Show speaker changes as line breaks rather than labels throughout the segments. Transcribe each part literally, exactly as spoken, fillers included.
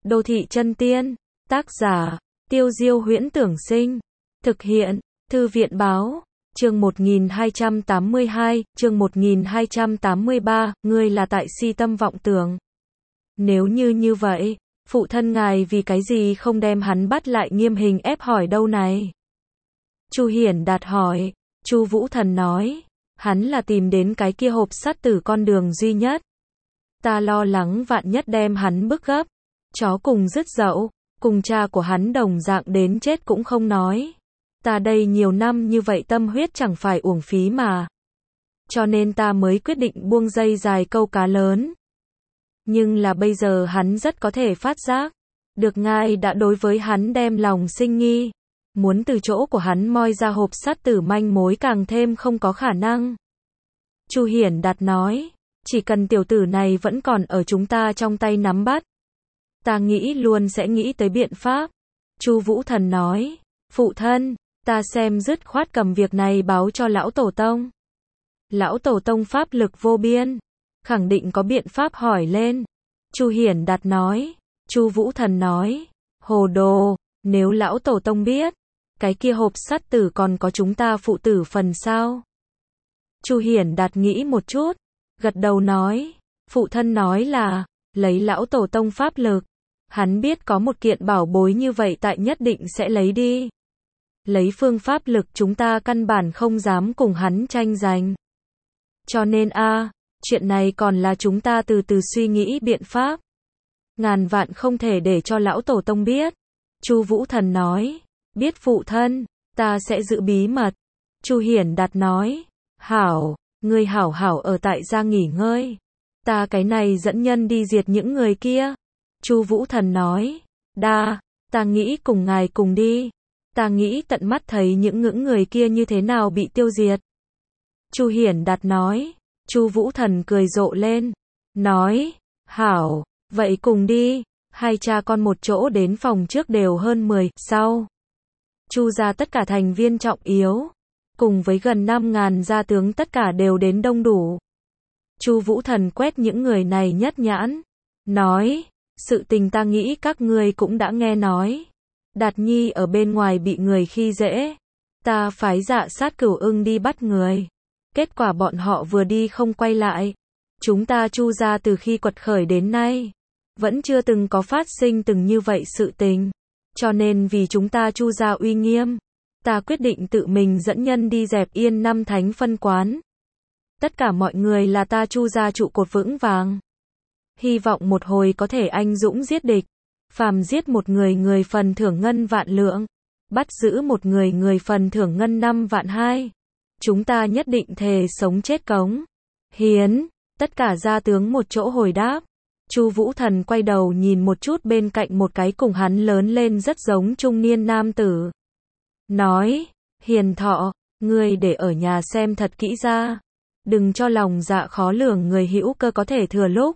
Đô thị chân tiên, tác giả, Tiêu Diêu Huyễn Tưởng Sinh, thực hiện, Thư viện Báo, chương một nghìn hai trăm tám mươi hai, chương một nghìn hai trăm tám mươi ba, ngươi là tại si tâm vọng tưởng. Nếu như như vậy, phụ thân ngài vì cái gì không đem hắn bắt lại nghiêm hình ép hỏi đâu này? Chu Hiển Đạt hỏi. Chu Vũ Thần nói, hắn là tìm đến cái kia hộp sắt tử con đường duy nhất. Ta lo lắng vạn nhất đem hắn bức gấp, chó cùng dứt dậu, cùng cha của hắn đồng dạng đến chết cũng không nói. Ta đây nhiều năm như vậy tâm huyết chẳng phải uổng phí mà. Cho nên ta mới quyết định buông dây dài câu cá lớn. Nhưng là bây giờ hắn rất có thể phát giác, được ngài đã đối với hắn đem lòng sinh nghi. Muốn từ chỗ của hắn moi ra hộp sắt tử manh mối càng thêm không có khả năng. Chu Hiển Đạt nói, chỉ cần tiểu tử này vẫn còn ở chúng ta trong tay nắm bắt, ta nghĩ luôn sẽ nghĩ tới biện pháp. Chu Vũ Thần nói, phụ thân, ta xem dứt khoát cầm việc này báo cho lão tổ tông. Lão tổ tông pháp lực vô biên, khẳng định có biện pháp hỏi lên. Chu Hiển Đạt nói. Chu Vũ Thần nói, hồ đồ, nếu lão tổ tông biết, cái kia hộp sắt tử còn có chúng ta phụ tử phần sao? Chu Hiển Đạt nghĩ một chút, gật đầu nói, phụ thân nói là, lấy lão tổ tông pháp lực, hắn biết có một kiện bảo bối như vậy tại nhất định sẽ lấy đi. Lấy phương pháp lực chúng ta căn bản không dám cùng hắn tranh giành. Cho nên a, chuyện này còn là chúng ta từ từ suy nghĩ biện pháp. Ngàn vạn không thể để cho lão tổ tông biết. Chu Vũ Thần nói, biết phụ thân, ta sẽ giữ bí mật. Chu Hiển Đạt nói, hảo, ngươi hảo hảo ở tại gia nghỉ ngơi. Ta cái này dẫn nhân đi diệt những người kia. Chu Vũ Thần nói, đa, ta nghĩ cùng ngài cùng đi. Ta nghĩ tận mắt thấy những ngưỡng người kia như thế nào bị tiêu diệt. Chu Hiển Đạt nói. Chu Vũ Thần cười rộ lên, nói, hảo, vậy cùng đi. Hai cha con một chỗ đến phòng trước đều hơn mười, sau. Chu gia tất cả thành viên trọng yếu, cùng với gần năm ngàn gia tướng tất cả đều đến đông đủ. Chu Vũ Thần quét những người này nhất nhãn, nói, sự tình ta nghĩ các ngươi cũng đã nghe nói. Đạt Nhi ở bên ngoài bị người khi dễ, ta phái Dạ Sát Cửu Ưng đi bắt người. Kết quả bọn họ vừa đi không quay lại. Chúng ta Chu gia từ khi quật khởi đến nay, vẫn chưa từng có phát sinh từng như vậy sự tình. Cho nên vì chúng ta Chu gia uy nghiêm, ta quyết định tự mình dẫn nhân đi dẹp yên năm thánh phân quán. Tất cả mọi người là ta Chu gia trụ cột vững vàng. Hy vọng một hồi có thể anh dũng giết địch. Phàm giết một người người phần thưởng ngân vạn lượng. Bắt giữ một người người phần thưởng ngân năm vạn hai. Chúng ta nhất định thề sống chết cống hiến. Tất cả gia tướng một chỗ hồi đáp. Chu Vũ Thần quay đầu nhìn một chút bên cạnh một cái cùng hắn lớn lên rất giống trung niên nam tử. Nói, Hiền Thọ, ngươi để ở nhà xem thật kỹ ra. Đừng cho lòng dạ khó lường người hữu cơ có thể thừa lúc.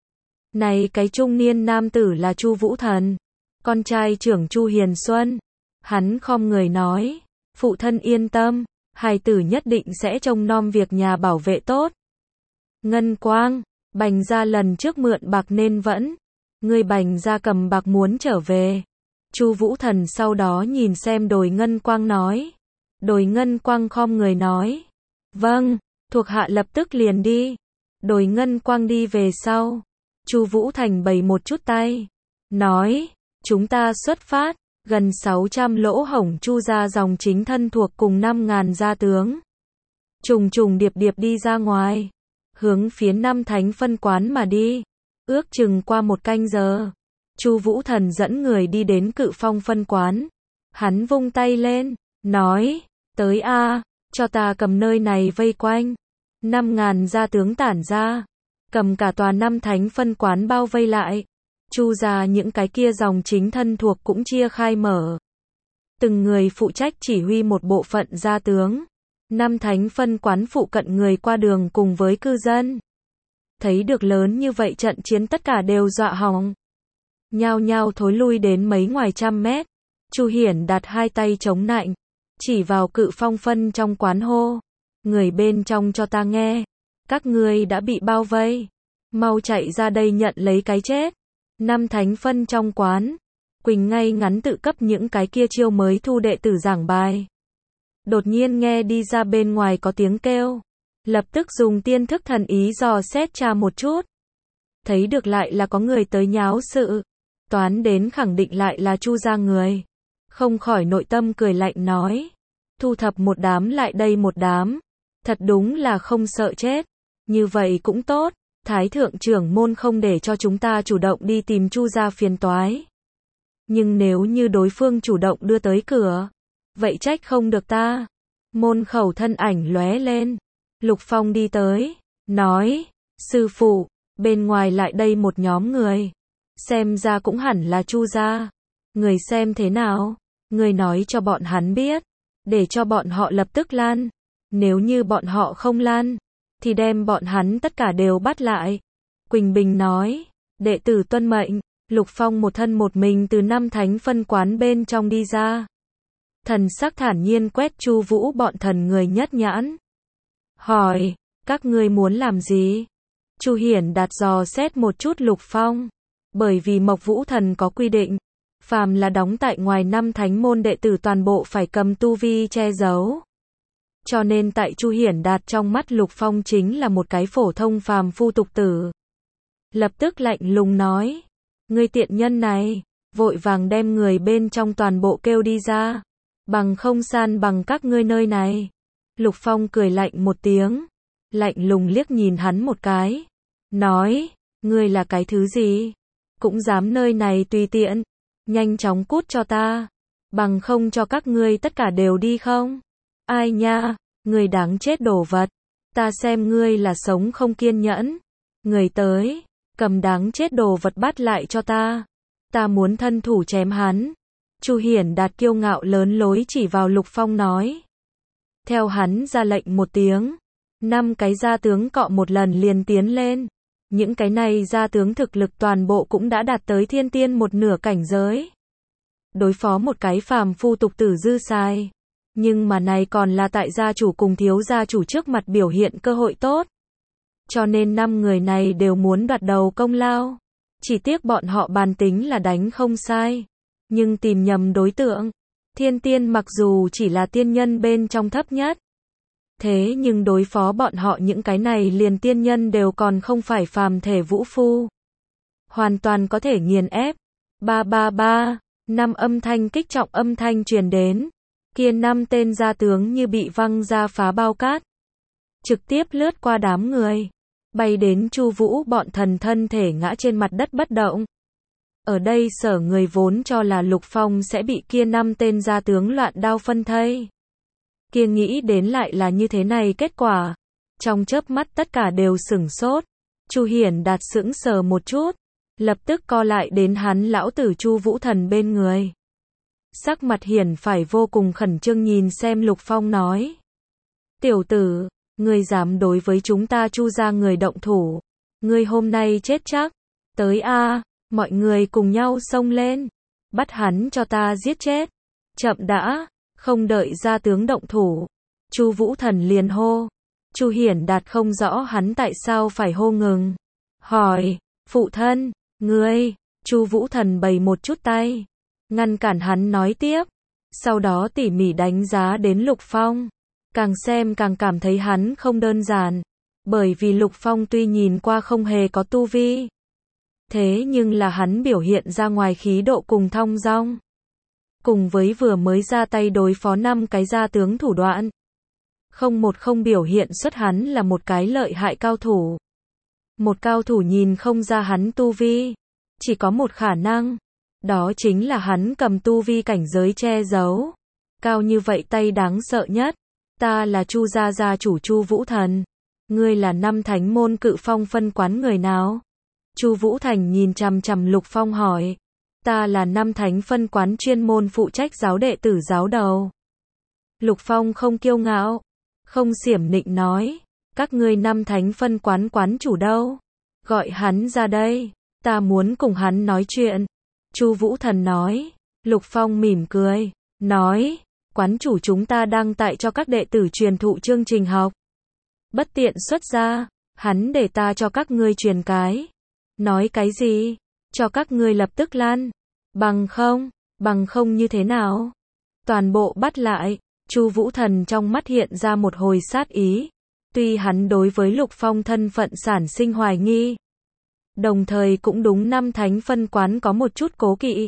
Này cái trung niên nam tử là Chu Vũ Thần, con trai trưởng Chu Hiền Xuân. Hắn khom người nói, phụ thân yên tâm, hài tử nhất định sẽ trông nom việc nhà bảo vệ tốt. Ngân Quang, Bành gia lần trước mượn bạc nên vẫn, ngươi Bành gia cầm bạc muốn trở về. Chu Vũ Thần sau đó nhìn xem Đồi Ngân Quang nói. Đồi Ngân Quang khom người nói, vâng, thuộc hạ lập tức liền đi. Đồi Ngân Quang đi về sau, Chu Vũ Thành bày một chút tay, nói, chúng ta xuất phát. Gần sáu trăm lỗ hổng Chu gia dòng chính thân thuộc cùng năm ngàn gia tướng, trùng trùng điệp điệp đi ra ngoài, hướng phía năm thánh phân quán mà đi. Ước chừng qua một canh giờ, Chu Vũ Thần dẫn người đi đến Cự Phong phân quán. Hắn vung tay lên, nói, tới a, cho ta cầm nơi này vây quanh. Năm ngàn gia tướng tản ra, cầm cả tòa năm thánh phân quán bao vây lại. Chu gia những cái kia dòng chính thân thuộc cũng chia khai mở. Từng người phụ trách chỉ huy một bộ phận gia tướng. Năm thánh phân quán phụ cận người qua đường cùng với cư dân. Thấy được lớn như vậy trận chiến tất cả đều dọa hỏng. Nhao nhao thối lui đến mấy ngoài trăm mét. Chu Hiển Đạt hai tay chống nạnh, chỉ vào Cự Phong phân trong quán hô. Người bên trong cho ta nghe. Các ngươi đã bị bao vây. Mau chạy ra đây nhận lấy cái chết. Năm thánh phân trong quán, Quỳnh ngay ngắn tự cấp những cái kia chiêu mới thu đệ tử giảng bài. Đột nhiên nghe đi ra bên ngoài có tiếng kêu, lập tức dùng tiên thức thần ý dò xét tra một chút. Thấy được lại là có người tới nháo sự, toán đến khẳng định lại là Chu gia người. Không khỏi nội tâm cười lạnh nói, thu thập một đám lại đây một đám, thật đúng là không sợ chết. Như vậy cũng tốt, Thái thượng trưởng môn không để cho chúng ta chủ động đi tìm Chu gia phiền toái. Nhưng nếu như đối phương chủ động đưa tới cửa, vậy trách không được ta. Môn khẩu thân ảnh lóe lên, Lục Phong đi tới, nói, sư phụ, bên ngoài lại đây một nhóm người, xem ra cũng hẳn là Chu gia. Người xem thế nào, người nói cho bọn hắn biết, để cho bọn họ lập tức lan. Nếu như bọn họ không lan, thì đem bọn hắn tất cả đều bắt lại. Quỳnh Bình nói, đệ tử tuân mệnh. Lục Phong một thân một mình từ năm thánh phân quán bên trong đi ra. Thần sắc thản nhiên quét Chu Vũ bọn thần người nhất nhãn. Hỏi, các ngươi muốn làm gì? Chu Hiển Đạt dò xét một chút Lục Phong. Bởi vì Mộc Vũ Thần có quy định, phàm là đóng tại ngoài năm thánh môn đệ tử toàn bộ phải cầm tu vi che giấu. Cho nên tại Chu Hiển Đạt trong mắt Lục Phong chính là một cái phổ thông phàm phu tục tử. Lập tức lạnh lùng nói, ngươi tiện nhân này, vội vàng đem người bên trong toàn bộ kêu đi ra, bằng không san bằng các ngươi nơi này. Lục Phong cười lạnh một tiếng, lạnh lùng liếc nhìn hắn một cái, nói, ngươi là cái thứ gì? Cũng dám nơi này tùy tiện, nhanh chóng cút cho ta, bằng không cho các ngươi tất cả đều đi không? Ai nha, ngươi đáng chết đồ vật, ta xem ngươi là sống không kiên nhẫn. Người tới, cầm đáng chết đồ vật bắt lại cho ta, ta muốn thân thủ chém hắn. Chu Hiển Đạt kiêu ngạo lớn lối chỉ vào Lục Phong nói. Theo hắn ra lệnh một tiếng, năm cái gia tướng cọ một lần liền tiến lên. Những cái này gia tướng thực lực toàn bộ cũng đã đạt tới thiên tiên một nửa cảnh giới. Đối phó một cái phàm phu tục tử dư sai. Nhưng mà này còn là tại gia chủ cùng thiếu gia chủ trước mặt biểu hiện cơ hội tốt. Cho nên năm người này đều muốn đoạt đầu công lao. Chỉ tiếc bọn họ bàn tính là đánh không sai, nhưng tìm nhầm đối tượng. Thiên tiên mặc dù chỉ là tiên nhân bên trong thấp nhất, thế nhưng đối phó bọn họ những cái này liền tiên nhân đều còn không phải phàm thể vũ phu. Hoàn toàn có thể nghiền ép. Ba ba ba, năm âm thanh kích trọng âm thanh truyền đến. Kia năm tên gia tướng như bị văng ra phá bao cát. Trực tiếp lướt qua đám người. Bay đến Chu Vũ bọn thần thân thể ngã trên mặt đất bất động. Ở đây sở người vốn cho là Lục Phong sẽ bị kia năm tên gia tướng loạn đao phân thây. Kia nghĩ đến lại là như thế này kết quả. Trong chớp mắt tất cả đều sửng sốt. Chu Hiển Đạt sững sờ một chút, lập tức co lại đến hắn lão tử Chu Vũ Thần bên người. Sắc mặt hiển phải vô cùng khẩn trương nhìn xem Lục Phong nói. Tiểu tử, ngươi dám đối với chúng ta Chu gia người động thủ, ngươi hôm nay chết chắc. Tới a, mọi người cùng nhau xông lên, bắt hắn cho ta giết chết. Chậm đã, không đợi gia tướng động thủ, Chu Vũ Thần liền hô. Chu Hiển Đạt không rõ hắn tại sao phải hô ngừng. Hỏi, phụ thân, ngươi, Chu Vũ Thần bày một chút tay, ngăn cản hắn nói tiếp. Sau đó tỉ mỉ đánh giá đến Lục Phong. Càng xem càng cảm thấy hắn không đơn giản. Bởi vì Lục Phong tuy nhìn qua không hề có tu vi, thế nhưng là hắn biểu hiện ra ngoài khí độ cùng thong dong. Cùng với vừa mới ra tay đối phó năm cái gia tướng thủ đoạn. Không một không biểu hiện xuất hắn là một cái lợi hại cao thủ. Một cao thủ nhìn không ra hắn tu vi. Chỉ có một khả năng. Đó chính là hắn cầm tu vi cảnh giới che giấu. Cao như vậy tay đáng sợ nhất. Ta là Chu gia gia chủ Chu Vũ Thần. Ngươi là năm thánh môn cự phong phân quán người nào? Chu Vũ Thành nhìn chằm chằm Lục Phong hỏi. Ta là năm thánh phân quán chuyên môn phụ trách giáo đệ tử giáo đầu. Lục Phong không kiêu ngạo, không xiểm nịnh nói. Các ngươi năm thánh phân quán quán chủ đâu? Gọi hắn ra đây, ta muốn cùng hắn nói chuyện. Chu Vũ Thần nói. Lục Phong mỉm cười, nói. Quán chủ chúng ta đang tại cho các đệ tử truyền thụ chương trình học. Bất tiện xuất ra, hắn để ta cho các ngươi truyền cái. Nói cái gì? cho các ngươi lập tức lăn. Bằng không, bằng không như thế nào? Toàn bộ bắt lại. Chu Vũ Thần trong mắt hiện ra một hồi sát ý. Tuy hắn đối với Lục Phong thân phận sản sinh hoài nghi, đồng thời cũng đúng năm thánh phân quán có một chút cố kỵ.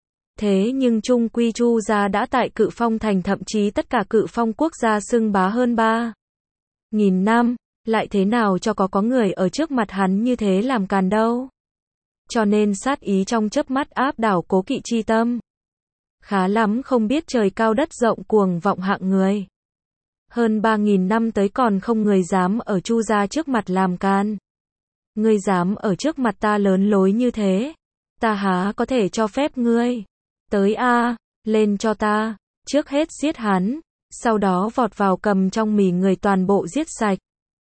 Thế nhưng chung quy Chu gia đã tại Cự Phong thành, thậm chí tất cả Cự Phong quốc gia xưng bá hơn ba nghìn năm, lại thế nào cho có có người ở trước mặt hắn như thế làm càn đâu. Cho nên sát ý trong chớp mắt áp đảo cố kỵ chi tâm. Khá lắm không biết trời cao đất rộng cuồng vọng hạng người. Hơn ba nghìn năm tới còn không người dám ở Chu gia trước mặt làm can. Ngươi dám ở trước mặt ta lớn lối như thế, ta há có thể cho phép ngươi. Tới a, lên cho ta, trước hết giết hắn, sau đó vọt vào cầm trong mì người toàn bộ giết sạch.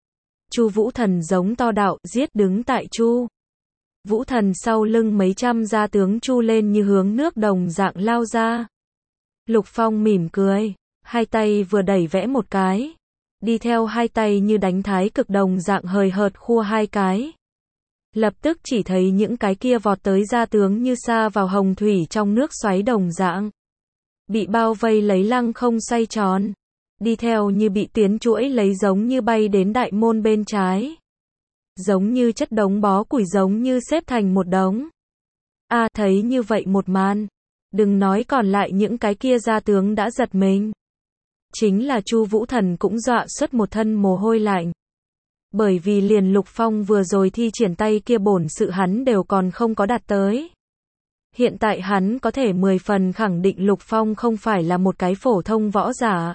Chu Vũ Thần giống to đạo, giết đứng tại Chu Vũ Thần sau lưng mấy trăm gia tướng chu lên như hướng nước đồng dạng lao ra. Lục Phong mỉm cười, hai tay vừa đẩy vẽ một cái, đi theo hai tay như đánh thái cực đồng dạng hời hợt khua hai cái. Lập tức chỉ thấy những cái kia vọt tới gia tướng như sa vào hồng thủy trong nước xoáy đồng dạng. Bị bao vây lấy lăng không xoay tròn. Đi theo như bị tiến chuỗi lấy giống như bay đến đại môn bên trái. Giống như chất đống bó củi giống như xếp thành một đống. A à, thấy như vậy một màn. Đừng nói còn lại những cái kia gia tướng đã giật mình. Chính là Chu Vũ Thần cũng dọa xuất một thân mồ hôi lạnh. Bởi vì liền Lục Phong vừa rồi thi triển tay kia bổn sự hắn đều còn không có đạt tới. Hiện tại hắn có thể mười phần khẳng định Lục Phong không phải là một cái phổ thông võ giả,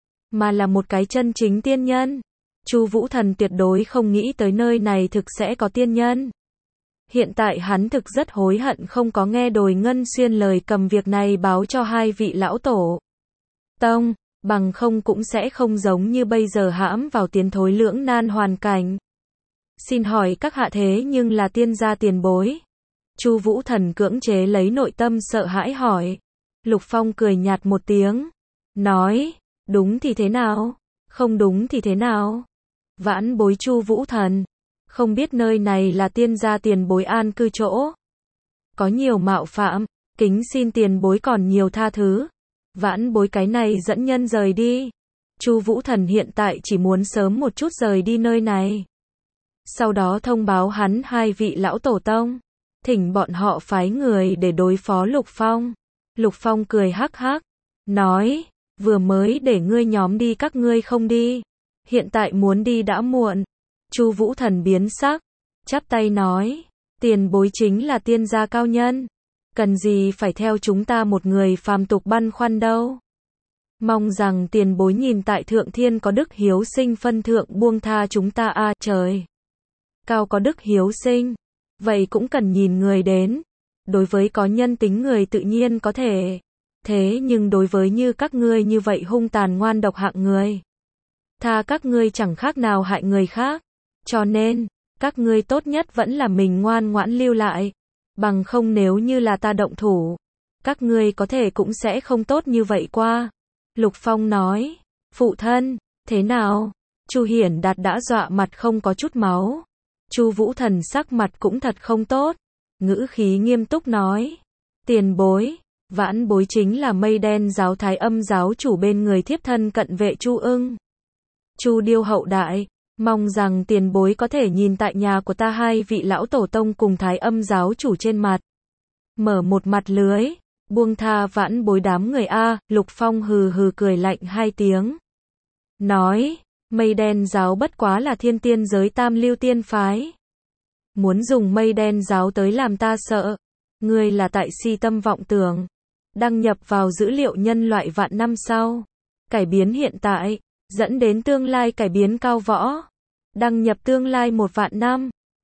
mà là một cái chân chính tiên nhân. Chu Vũ Thần tuyệt đối không nghĩ tới nơi này thực sẽ có tiên nhân. Hiện tại hắn thực rất hối hận không có nghe Đồi Ngân Xuyên lời cầm việc này báo cho hai vị lão tổ tông, bằng không cũng sẽ không giống như bây giờ hãm vào tiến thối lưỡng nan hoàn cảnh. Xin hỏi các hạ thế nhưng là tiên gia tiền bối? Chu Vũ Thần cưỡng chế lấy nội tâm sợ hãi hỏi. Lục Phong cười nhạt một tiếng, nói, đúng thì thế nào, không đúng thì thế nào? Vãn bối Chu Vũ Thần, không biết nơi này là tiên gia tiền bối an cư chỗ. Có nhiều mạo phạm, kính xin tiền bối còn nhiều tha thứ. Vãn bối cái này dẫn nhân rời đi. Chu Vũ Thần hiện tại chỉ muốn sớm một chút rời đi nơi này. Sau đó thông báo hắn hai vị lão tổ tông, thỉnh bọn họ phái người để đối phó Lục Phong. Lục Phong cười hắc hắc, nói, vừa mới để ngươi nhóm đi các ngươi không đi. Hiện tại muốn đi đã muộn. Chu Vũ Thần biến sắc, chắp tay nói, tiền bối chính là tiên gia cao nhân. Cần gì phải theo chúng ta một người phàm tục băn khoăn đâu. Mong rằng tiền bối nhìn tại thượng thiên có đức hiếu sinh phân thượng buông tha chúng ta a à, trời. Cao có đức hiếu sinh, vậy cũng cần nhìn người đến. Đối với có nhân tính người tự nhiên có thể. Thế nhưng đối với như các ngươi như vậy hung tàn ngoan độc hạng người, tha các ngươi chẳng khác nào hại người khác. Cho nên, các ngươi tốt nhất vẫn là mình ngoan ngoãn lưu lại. Bằng không nếu như là ta động thủ, các ngươi có thể cũng sẽ không tốt như vậy qua. Lục Phong nói, phụ thân, thế nào? Chu Hiển Đạt đã dọa mặt không có chút máu. Chu Vũ Thần sắc mặt cũng thật không tốt, ngữ khí nghiêm túc nói, tiền bối, vãn bối chính là Mây Đen giáo Thái Âm giáo chủ bên người thiếp thân cận vệ Chu Ưng. Chu Điêu hậu đại, mong rằng tiền bối có thể nhìn tại nhà của ta hai vị lão tổ tông cùng Thái Âm giáo chủ trên mặt. Mở một mặt lưới, buông tha vãn bối đám người a. Lục Phong hừ hừ cười lạnh hai tiếng. Nói, Mây Đen giáo bất quá là thiên tiên giới tam lưu tiên phái. Muốn dùng Mây Đen giáo tới làm ta sợ. Ngươi là tại si tâm vọng tưởng. Đăng nhập vào dữ liệu nhân loại vạn năm sau. Cải biến hiện tại. Dẫn đến tương lai cải biến cao võ. Đăng nhập tương lai một vạn năm.